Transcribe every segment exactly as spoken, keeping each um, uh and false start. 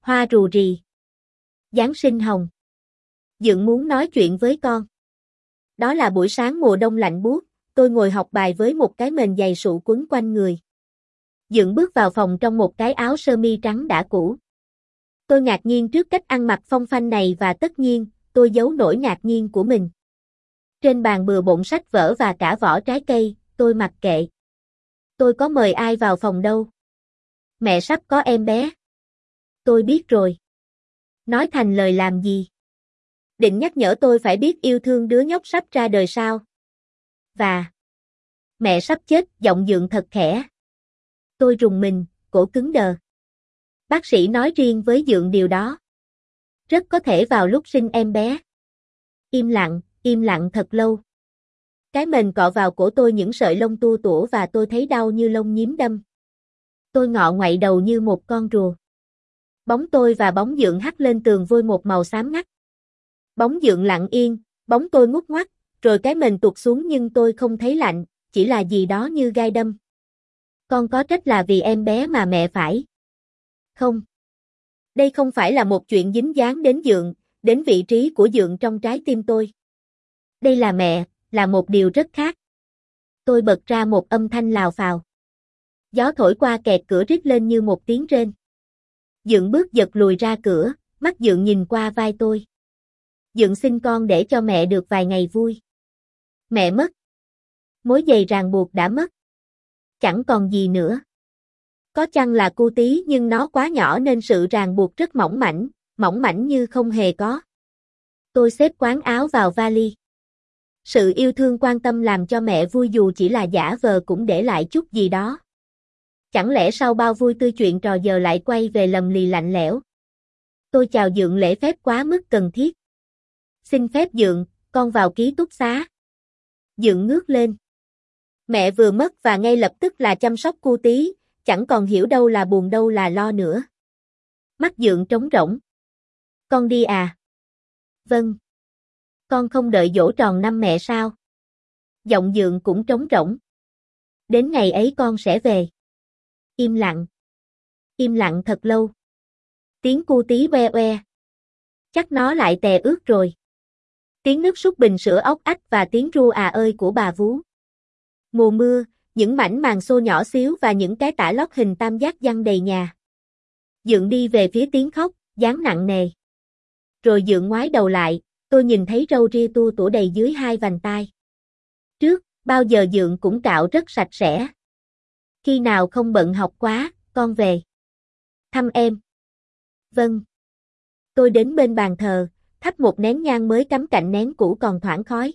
Hoa rù rì. Giáng sinh hồng. Dượng muốn nói chuyện với con. Đó là buổi sáng mùa đông lạnh buốt, tôi ngồi học bài với một cái mền dày sụ quấn quanh người. Dượng bước vào phòng trong một cái áo sơ mi trắng đã cũ. Tôi ngạc nhiên trước cách ăn mặc phong phanh này và tất nhiên, tôi giấu nỗi ngạc nhiên của mình. Trên bàn bừa bộn sách vở và cả vỏ trái cây, tôi mặc kệ. Tôi có mời ai vào phòng đâu. Mẹ sắp có em bé. Tôi biết rồi. Nói thành lời làm gì? Định nhắc nhở tôi phải biết yêu thương đứa nhóc sắp ra đời sao? Và mẹ sắp chết, giọng Dượng thật khẽ. Tôi rùng mình, cổ cứng đờ. Bác sĩ nói riêng với Dượng điều đó. Rất có thể vào lúc sinh em bé. Im lặng, im lặng thật lâu. Cái mền cọ vào cổ tôi những sợi lông tua tủa và tôi thấy đau như lông nhím đâm. Tôi ngọ ngoậy đầu như một con rùa. Bóng tôi và bóng Dượng hắt lên tường vôi một màu xám ngắt. Bóng Dượng lặng yên, bóng tôi ngút ngoắt, rồi cái mền tuột xuống nhưng tôi không thấy lạnh, chỉ là gì đó như gai đâm. Con có trách là vì em bé mà mẹ phải. Không. Đây không phải là một chuyện dính dáng đến Dượng, đến vị trí của Dượng trong trái tim tôi. Đây là mẹ, là một điều rất khác. Tôi bật ra một âm thanh lào phào. Gió thổi qua kẹt cửa rít lên như một tiếng rên. Dượng bước giật lùi ra cửa, mắt Dượng nhìn qua vai tôi. Dượng xin con để cho mẹ được vài ngày vui. Mẹ mất. Mối dây ràng buộc đã mất. Chẳng còn gì nữa. Có chăng là cu tí nhưng nó quá nhỏ nên sự ràng buộc rất mỏng mảnh, mỏng mảnh như không hề có. Tôi xếp quán áo vào vali. Sự yêu thương quan tâm làm cho mẹ vui dù chỉ là giả vờ cũng để lại chút gì đó. Chẳng lẽ sau bao vui tươi chuyện trò giờ lại quay về lầm lì lạnh lẽo. Tôi chào Dượng lễ phép quá mức cần thiết. Xin phép Dượng, con vào ký túc xá. Dượng ngước lên. Mẹ vừa mất và ngay lập tức là chăm sóc cu tí, chẳng còn hiểu đâu là buồn đâu là lo nữa. Mắt Dượng trống rỗng. Con đi à? Vâng. Con không đợi giỗ tròn năm mẹ sao? Giọng Dượng cũng trống rỗng. Đến ngày ấy con sẽ về. Im lặng. Im lặng thật lâu. Tiếng cu tí oe oe. Chắc nó lại tè ướt rồi. Tiếng nước súc bình sữa ốc ách và tiếng ru à ơi của bà vú. Mùa mưa, những mảnh màn xô nhỏ xíu và những cái tả lót hình tam giác giăng đầy nhà. Dượng đi về phía tiếng khóc, dáng nặng nề. Rồi Dượng ngoái đầu lại, tôi nhìn thấy râu ria tua tủa đầy dưới hai vành tai. Trước, bao giờ Dượng cũng cạo rất sạch sẽ. Khi nào không bận học quá, con về. Thăm em. Vâng. Tôi đến bên bàn thờ, thắp một nén nhang mới cắm cạnh nén cũ còn thoảng khói.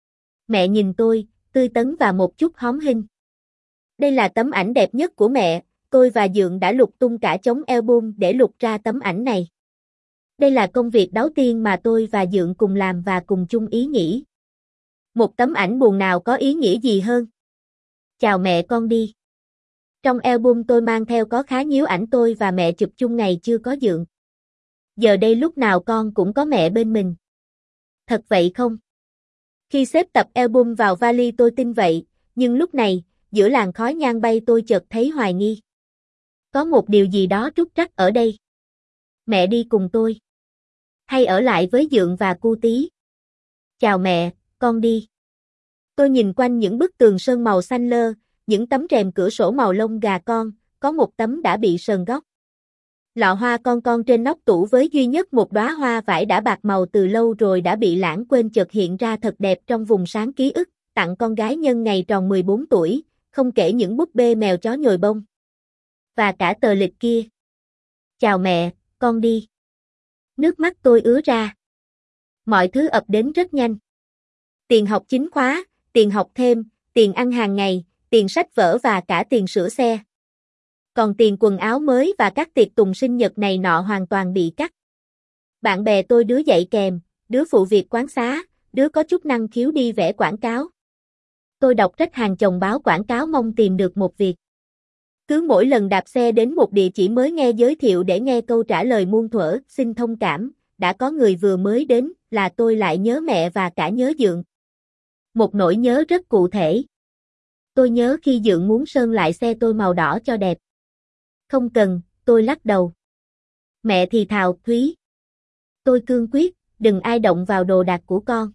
Mẹ nhìn tôi, tươi tắn và một chút hóm hinh. Đây là tấm ảnh đẹp nhất của mẹ, tôi và Dượng đã lục tung cả chồng album để lục ra tấm ảnh này. Đây là công việc đầu tiên mà tôi và Dượng cùng làm và cùng chung ý nghĩ. Một tấm ảnh buồn nào có ý nghĩa gì hơn? Chào mẹ con đi. Trong album tôi mang theo có khá nhiều ảnh tôi và mẹ chụp chung ngày chưa có Dượng. Giờ đây lúc nào con cũng có mẹ bên mình. Thật vậy không? Khi xếp tập album vào vali tôi tin vậy, nhưng lúc này, giữa làn khói nhang bay tôi chợt thấy hoài nghi. Có một điều gì đó trúc trắc ở đây. Mẹ đi cùng tôi. Hay ở lại với Dượng và cu tí. Chào mẹ, con đi. Tôi nhìn quanh những bức tường sơn màu xanh lơ, những tấm rèm cửa sổ màu lông gà con, có một tấm đã bị sờn góc. Lọ hoa con con trên nóc tủ với duy nhất một đóa hoa vải đã bạc màu từ lâu rồi đã bị lãng quên chợt hiện ra thật đẹp trong vùng sáng ký ức, tặng con gái nhân ngày tròn mười bốn tuổi, không kể những búp bê mèo chó nhồi bông. Và cả tờ lịch kia. Chào mẹ, con đi. Nước mắt tôi ứa ra. Mọi thứ ập đến rất nhanh. Tiền học chính khóa, tiền học thêm, tiền ăn hàng ngày, tiền sách vở và cả tiền sửa xe. Còn tiền quần áo mới và các tiệc tùng sinh nhật này nọ hoàn toàn bị cắt. Bạn bè tôi đứa dạy kèm, đứa phụ việc quán xá, đứa có chút năng khiếu đi vẽ quảng cáo. Tôi đọc rách hàng chồng báo quảng cáo mong tìm được một việc. Cứ mỗi lần đạp xe đến một địa chỉ mới nghe giới thiệu để nghe câu trả lời muôn thuở, xin thông cảm, đã có người vừa mới đến, là tôi lại nhớ mẹ và cả nhớ Dượng. Một nỗi nhớ rất cụ thể. Tôi nhớ khi Dượng muốn sơn lại xe tôi màu đỏ cho đẹp. Không cần, tôi lắc đầu. Mẹ thì thào, Thúy. Tôi cương quyết, đừng ai động vào đồ đạc của con.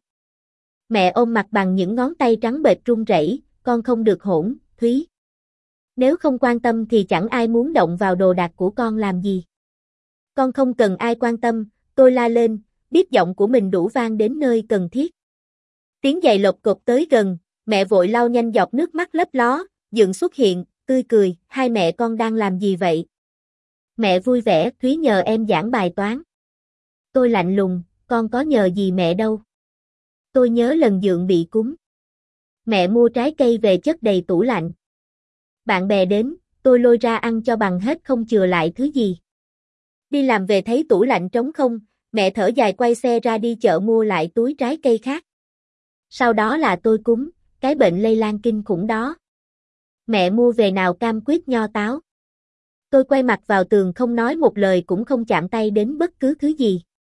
Mẹ ôm mặt bằng những ngón tay trắng bệch run rẩy, con không được hỗn, Thúy. Nếu không quan tâm thì chẳng ai muốn động vào đồ đạc của con làm gì. Con không cần ai quan tâm, tôi la lên, biết giọng của mình đủ vang đến nơi cần thiết. Tiếng giày lột cột tới gần, mẹ vội lau nhanh giọt nước mắt lấp ló, Dượng xuất hiện, tươi cười, hai mẹ con đang làm gì vậy? Mẹ vui vẻ, Thúy nhờ em giảng bài toán. Tôi lạnh lùng, con có nhờ gì mẹ đâu. Tôi nhớ lần Dượng bị cúm. Mẹ mua trái cây về chất đầy tủ lạnh. Bạn bè đến, tôi lôi ra ăn cho bằng hết không chừa lại thứ gì. Đi làm về thấy tủ lạnh trống không, mẹ thở dài quay xe ra đi chợ mua lại túi trái cây khác. Sau đó là tôi cúm, cái bệnh lây lan kinh khủng đó. Mẹ mua về nào cam quýt nho táo. Tôi quay mặt vào tường không nói một lời cũng không chạm tay đến bất cứ thứ gì.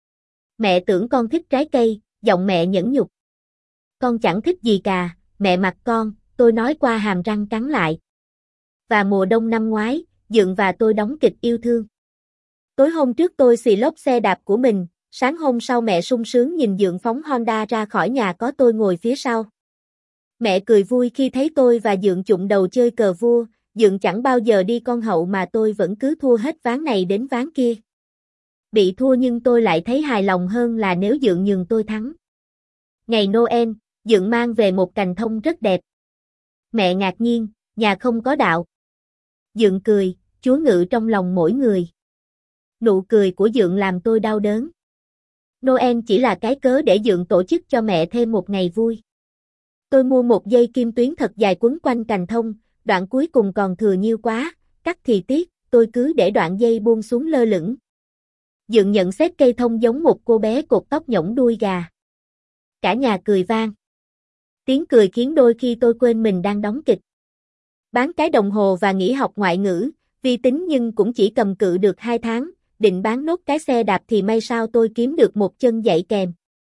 Mẹ tưởng con thích trái cây, giọng mẹ nhẫn nhục. Con chẳng thích gì cả, mẹ mặc con, tôi nói qua hàm răng cắn lại. Và mùa đông năm ngoái, Dượng và tôi đóng kịch yêu thương. Tối hôm trước tôi xì lốp xe đạp của mình, sáng hôm sau mẹ sung sướng nhìn Dượng phóng Honda ra khỏi nhà có tôi ngồi phía sau. Mẹ cười vui khi thấy tôi và Dượng chụng đầu chơi cờ vua, Dượng chẳng bao giờ đi con hậu mà tôi vẫn cứ thua hết ván này đến ván kia. Bị thua nhưng tôi lại thấy hài lòng hơn là nếu Dượng nhường tôi thắng. Ngày Noel, Dượng mang về một cành thông rất đẹp. Mẹ ngạc nhiên, nhà không có đạo. Dượng cười, Chúa ngự trong lòng mỗi người. Nụ cười của Dượng làm tôi đau đớn. Noel chỉ là cái cớ để Dượng tổ chức cho mẹ thêm một ngày vui. Tôi mua một dây kim tuyến thật dài quấn quanh cành thông, đoạn cuối cùng còn thừa nhiêu quá, cắt thì tiếc, tôi cứ để đoạn dây buông xuống lơ lửng. Dượng nhận xét cây thông giống một cô bé cột tóc nhõng đuôi gà. Cả nhà cười vang. Tiếng cười khiến đôi khi tôi quên mình đang đóng kịch. Bán cái đồng hồ và nghỉ học ngoại ngữ, vi tính nhưng cũng chỉ cầm cự được hai tháng, định bán nốt cái xe đạp thì may sao tôi kiếm được một chân dạy kèm.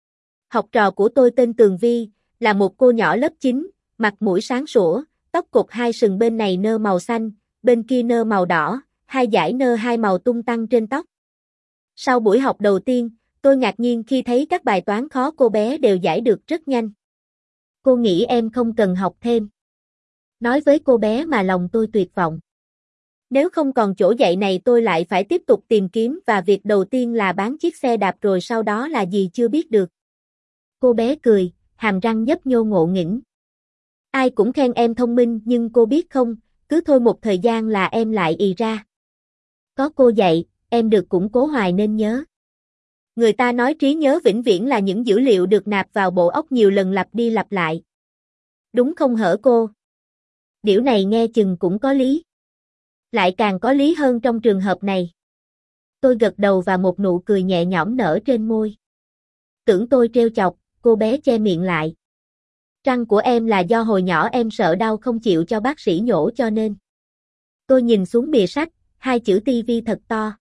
Học trò của tôi tên Tường Vi, là một cô nhỏ lớp chín, mặt mũi sáng sủa, tóc cột hai sừng bên này nơ màu xanh, bên kia nơ màu đỏ, hai dải nơ hai màu tung tăng trên tóc. Sau buổi học đầu tiên, tôi ngạc nhiên khi thấy các bài toán khó cô bé đều giải được rất nhanh. Cô nghĩ em không cần học thêm. Nói với cô bé mà lòng tôi tuyệt vọng. Nếu không còn chỗ dạy này tôi lại phải tiếp tục tìm kiếm và việc đầu tiên là bán chiếc xe đạp rồi sau đó là gì chưa biết được. Cô bé cười, hàm răng nhấp nhô ngộ nghĩnh. Ai cũng khen em thông minh nhưng cô biết không, cứ thôi một thời gian là em lại ì ra. Có cô dạy, em được củng cố hoài nên nhớ. Người ta nói trí nhớ vĩnh viễn là những dữ liệu được nạp vào bộ óc nhiều lần lặp đi lặp lại. Đúng không hở cô? Điều này nghe chừng cũng có lý. Lại càng có lý hơn trong trường hợp này. Tôi gật đầu và một nụ cười nhẹ nhõm nở trên môi. Tưởng tôi trêu chọc, cô bé che miệng lại. Răng của em là do hồi nhỏ em sợ đau không chịu cho bác sĩ nhổ cho nên. Tôi nhìn xuống bìa sách, hai chữ ti vi thật to.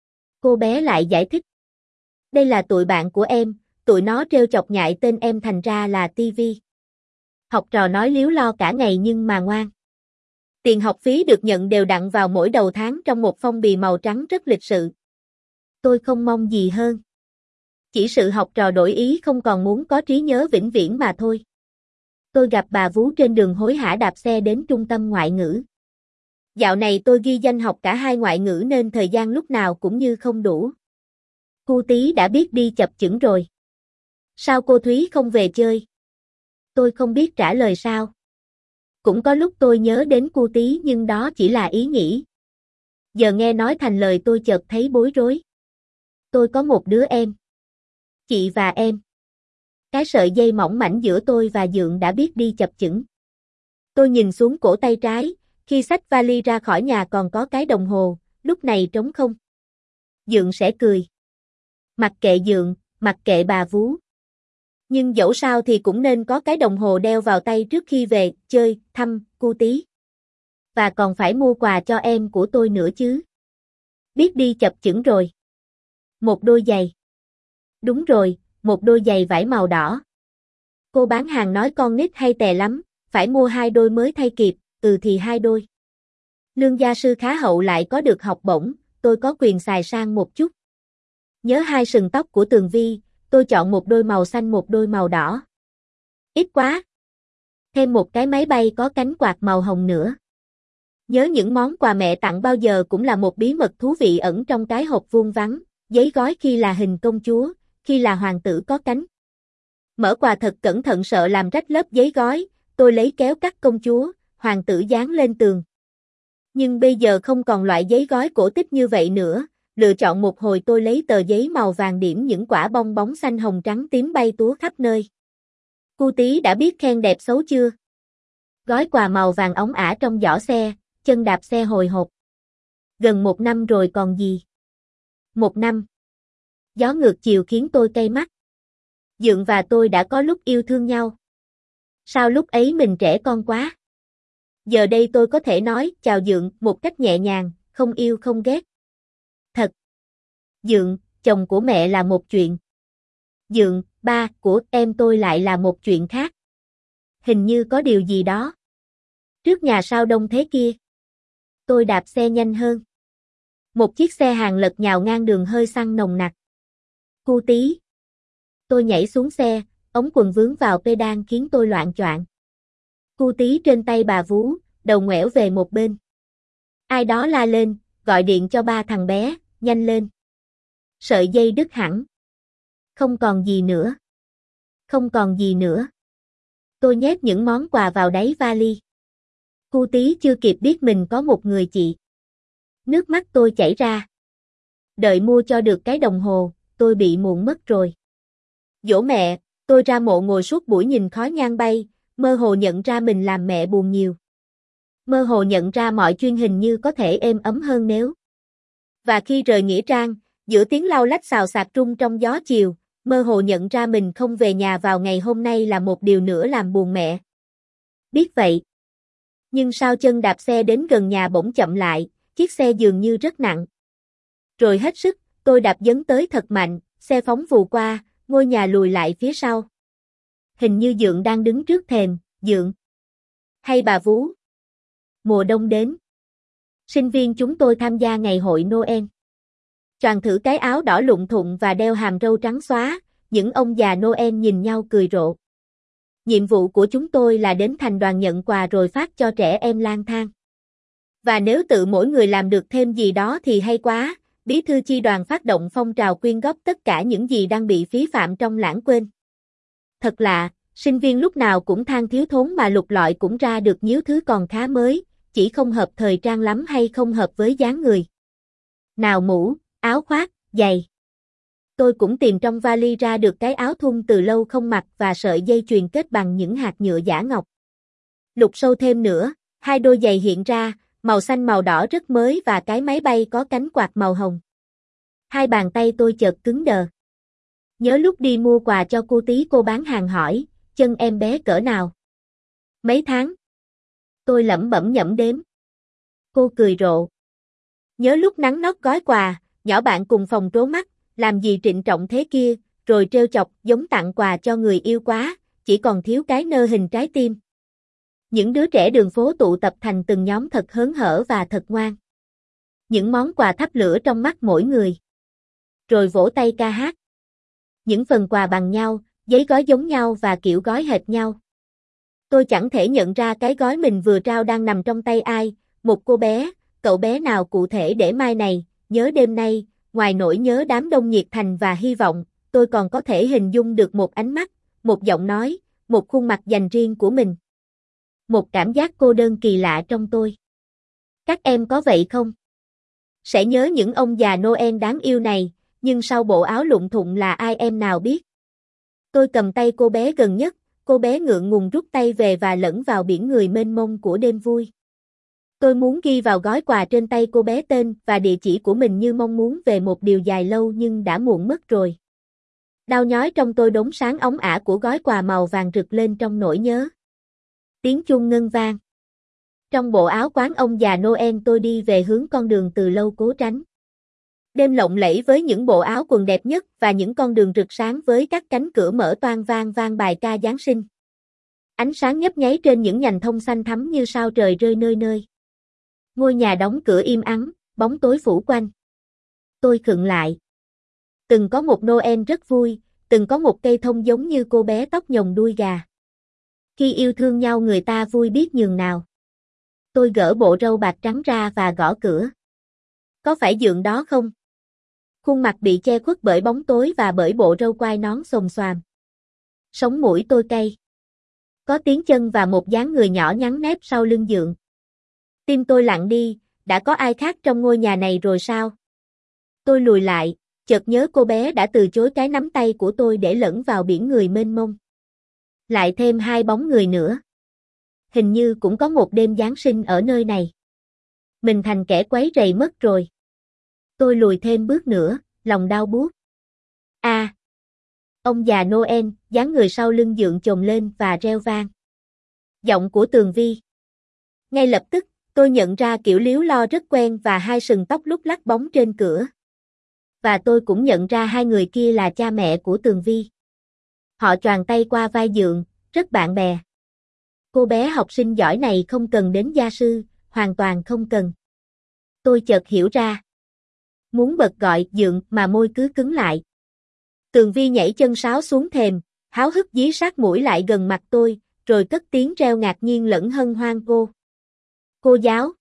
Cô bé lại giải thích. Đây là tụi bạn của em, tụi nó trêu chọc nhại tên em thành ra là ti vi. Học trò nói líu lo cả ngày nhưng mà ngoan. Tiền học phí được nhận đều đặn vào mỗi đầu tháng trong một phong bì màu trắng rất lịch sự. Tôi không mong gì hơn. Chỉ sự học trò đổi ý không còn muốn có trí nhớ vĩnh viễn mà thôi. Tôi gặp bà Vú trên đường hối hả đạp xe đến trung tâm ngoại ngữ. Dạo này tôi ghi danh học cả hai ngoại ngữ nên thời gian lúc nào cũng như không đủ. Cô Tí đã biết đi chập chững rồi. Sao cô Thúy không về chơi? Tôi không biết trả lời sao. Cũng có lúc tôi nhớ đến cô Tí nhưng đó chỉ là ý nghĩ. Giờ nghe nói thành lời tôi chợt thấy bối rối. Tôi có một đứa em. Chị và em. Cái sợi dây mỏng mảnh giữa tôi và Dượng đã biết đi chập chững. Tôi nhìn xuống cổ tay trái, khi xách vali ra khỏi nhà còn có cái đồng hồ, lúc này trống không. Dượng sẽ cười. Mặc kệ Dượng, mặc kệ bà Vú. Nhưng dẫu sao thì cũng nên có cái đồng hồ đeo vào tay trước khi về, chơi, thăm, cu Tí. Và còn phải mua quà cho em của tôi nữa chứ. Biết đi chập chững rồi. Một đôi giày. Đúng rồi, một đôi giày vải màu đỏ. Cô bán hàng nói con nít hay tè lắm, phải mua hai đôi mới thay kịp, ừ thì hai đôi. Lương gia sư khá hậu lại có được học bổng, tôi có quyền xài sang một chút. Nhớ hai sừng tóc của Tường Vi, tôi chọn một đôi màu xanh một đôi màu đỏ. Ít quá. Thêm một cái máy bay có cánh quạt màu hồng nữa. Nhớ những món quà mẹ tặng bao giờ cũng là một bí mật thú vị ẩn trong cái hộp vuông vắn, giấy gói khi là hình công chúa, khi là hoàng tử có cánh. Mở quà thật cẩn thận sợ làm rách lớp giấy gói, tôi lấy kéo cắt công chúa, hoàng tử dán lên tường. Nhưng bây giờ không còn loại giấy gói cổ tích như vậy nữa, lựa chọn một hồi tôi lấy tờ giấy màu vàng điểm những quả bong bóng xanh hồng trắng tím bay túa khắp nơi. Cu Tí đã biết khen đẹp xấu chưa? Gói quà màu vàng óng ả trong giỏ xe, chân đạp xe hồi hộp. Gần một năm rồi còn gì? Một năm. Gió ngược chiều khiến tôi cay mắt. Dượng và tôi đã có lúc yêu thương nhau. Sao lúc ấy mình trẻ con quá? Giờ đây tôi có thể nói chào Dượng một cách nhẹ nhàng, không yêu không ghét. Thật. Dượng, chồng của mẹ là một chuyện. Dượng, ba của em tôi lại là một chuyện khác. Hình như có điều gì đó. Trước nhà sao đông thế kia? Tôi đạp xe nhanh hơn. Một chiếc xe hàng lật nhào ngang đường hơi xăng nồng nặc. Cu Tí. Tôi nhảy xuống xe, ống quần vướng vào pedal khiến tôi loạng choạng. Cu Tí trên tay bà vú, đầu ngoẻo về một bên. Ai đó la lên, gọi điện cho ba thằng bé, nhanh lên. Sợi dây đứt hẳn. Không còn gì nữa. Không còn gì nữa. Tôi nhét những món quà vào đáy vali. Cu Tí chưa kịp biết mình có một người chị. Nước mắt tôi chảy ra. Đợi mua cho được cái đồng hồ, tôi bị muộn mất rồi. Dỗ mẹ, tôi ra mộ ngồi suốt buổi nhìn khói nhang bay, mơ hồ nhận ra mình làm mẹ buồn nhiều. Mơ hồ nhận ra mọi chuyện hình như có thể êm ấm hơn nếu. Và khi rời nghĩa trang, giữa tiếng lau lách xào xạc rung trong gió chiều, mơ hồ nhận ra mình không về nhà vào ngày hôm nay là một điều nữa làm buồn mẹ. Biết vậy. Nhưng sao chân đạp xe đến gần nhà bỗng chậm lại, chiếc xe dường như rất nặng. Rồi hết sức, tôi đạp dấn tới thật mạnh, xe phóng vù qua, ngôi nhà lùi lại phía sau. Hình như Dượng đang đứng trước thềm, Dượng. Hay bà vú. Mùa đông đến. Sinh viên chúng tôi tham gia ngày hội Noel. Choàng thử cái áo đỏ lụng thụng và đeo hàm râu trắng xóa, những ông già Noel nhìn nhau cười rộ. Nhiệm vụ của chúng tôi là đến thành đoàn nhận quà rồi phát cho trẻ em lang thang. Và nếu tự mỗi người làm được thêm gì đó thì hay quá, bí thư chi đoàn phát động phong trào quyên góp tất cả những gì đang bị phí phạm trong lãng quên. Thật lạ, sinh viên lúc nào cũng than thiếu thốn mà lục lọi cũng ra được nhiều thứ còn khá mới, chỉ không hợp thời trang lắm hay không hợp với dáng người. Nào mũ, áo khoác, giày. Tôi cũng tìm trong vali ra được cái áo thun từ lâu không mặc và sợi dây chuyền kết bằng những hạt nhựa giả ngọc. Lục sâu thêm nữa, hai đôi giày hiện ra, màu xanh màu đỏ rất mới và cái máy bay có cánh quạt màu hồng. Hai bàn tay tôi chợt cứng đờ. Nhớ lúc đi mua quà cho cô Tí cô bán hàng hỏi, chân em bé cỡ nào? Mấy tháng? Tôi lẩm bẩm nhẩm đếm. Cô cười rộ. Nhớ lúc nắng nót gói quà, nhỏ bạn cùng phòng trố mắt, làm gì trịnh trọng thế kia, rồi trêu chọc giống tặng quà cho người yêu quá, chỉ còn thiếu cái nơ hình trái tim. Những đứa trẻ đường phố tụ tập thành từng nhóm thật hớn hở và thật ngoan. Những món quà thắp lửa trong mắt mỗi người. Rồi vỗ tay ca hát. Những phần quà bằng nhau, giấy gói giống nhau và kiểu gói hệt nhau. Tôi chẳng thể nhận ra cái gói mình vừa trao đang nằm trong tay ai, một cô bé, cậu bé nào cụ thể để mai này, nhớ đêm nay, ngoài nỗi nhớ đám đông nhiệt thành và hy vọng, tôi còn có thể hình dung được một ánh mắt, một giọng nói, một khuôn mặt dành riêng của mình. Một cảm giác cô đơn kỳ lạ trong tôi. Các em có vậy không? Sẽ nhớ những ông già Noel đáng yêu này, nhưng sau bộ áo lụng thụng là ai em nào biết? Tôi cầm tay cô bé gần nhất, cô bé ngượng ngùng rút tay về và lẫn vào biển người mênh mông của đêm vui. Tôi muốn ghi vào gói quà trên tay cô bé tên và địa chỉ của mình như mong muốn về một điều dài lâu nhưng đã muộn mất rồi. Đau nhói trong tôi đốm sáng óng ả của gói quà màu vàng rực lên trong nỗi nhớ. Tiếng chuông ngân vang. Trong bộ áo quán ông già Noel tôi đi về hướng con đường từ lâu cố tránh. Đêm lộng lẫy với những bộ áo quần đẹp nhất và những con đường rực sáng với các cánh cửa mở toang vang vang bài ca Giáng sinh. Ánh sáng nhấp nháy trên những nhành thông xanh thắm như sao trời rơi nơi nơi. Ngôi nhà đóng cửa im ắng, bóng tối phủ quanh. Tôi khựng lại. Từng có một Noel rất vui, từng có một cây thông giống như cô bé tóc nhồng đuôi gà. Khi yêu thương nhau người ta vui biết nhường nào. Tôi gỡ bộ râu bạc trắng ra và gõ cửa. Có phải dượng đó không? Khuôn mặt bị che khuất bởi bóng tối và bởi bộ râu quai nón xồm xoàm. Sống mũi tôi cay. Có tiếng chân và một dáng người nhỏ nhắn nép sau lưng dượng. Tim tôi lặng đi, đã có ai khác trong ngôi nhà này rồi sao? Tôi lùi lại, chợt nhớ cô bé đã từ chối cái nắm tay của tôi để lẫn vào biển người mênh mông. Lại thêm hai bóng người nữa. Hình như cũng có một đêm Giáng sinh ở nơi này. Mình thành kẻ quấy rầy mất rồi. Tôi lùi thêm bước nữa, lòng đau buốt. A, à, ông già Noel, dáng người sau lưng dượng chồm lên và reo vang. Giọng của Tường Vi. Ngay lập tức, tôi nhận ra kiểu líu lo rất quen và hai sừng tóc lúc lắc bóng trên cửa. Và tôi cũng nhận ra hai người kia là cha mẹ của Tường Vi. Họ choàng tay qua vai dượng, rất bạn bè. Cô bé học sinh giỏi này không cần đến gia sư, hoàn toàn không cần. Tôi chợt hiểu ra. Muốn bật gọi dượng mà môi cứ cứng lại. Tường Vi nhảy chân sáo xuống thềm, háo hức dí sát mũi lại gần mặt tôi, rồi cất tiếng reo ngạc nhiên lẫn hân hoan cô. Cô giáo,